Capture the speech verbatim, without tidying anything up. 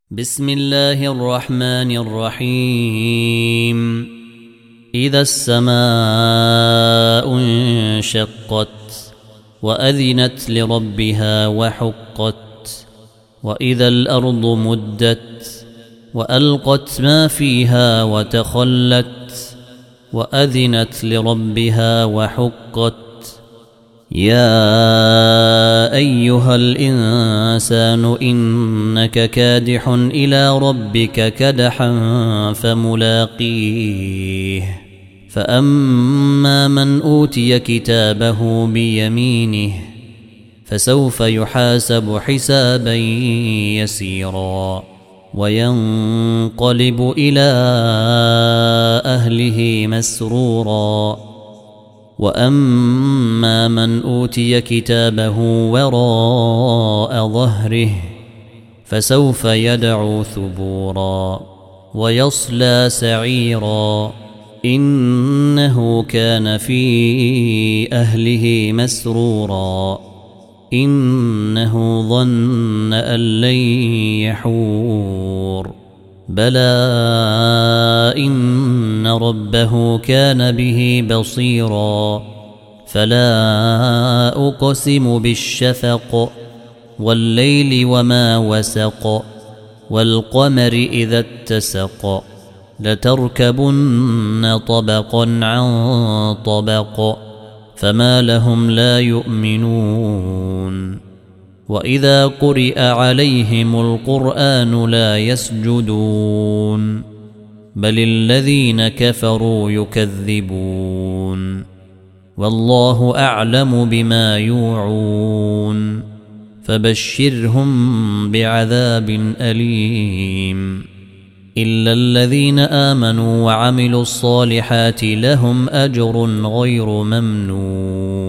بسم الله الرحمن الرحيم إذا السماء انشقت وأذنت لربها وحقت وإذا الأرض مدت وألقت ما فيها وتخلت وأذنت لربها وحقت يا أيها الإنسان إنك كادح إلى ربك كدحا فملاقيه فأما من أوتي كتابه بيمينه فسوف يحاسب حسابا يسيرا وينقلب إلى أهله مسرورا وأما من أوتي كتابه وراء ظهره فسوف يدعو ثبورا ويصلى سعيرا إنه كان في أهله مسرورا إنه ظن أن لن يحور بلى إن ربه كان به بصيرا فلا أقسم بالشفق والليل وما وسق والقمر إذا اتسق لتركبن طبقا عن طبق فما لهم لا يؤمنون وإذا قرئ عليهم القرآن لا يسجدون بل الذين كفروا يكذبون والله أعلم بما يوعون فبشرهم بعذاب أليم إلا الذين آمنوا وعملوا الصالحات لهم أجر غير ممنون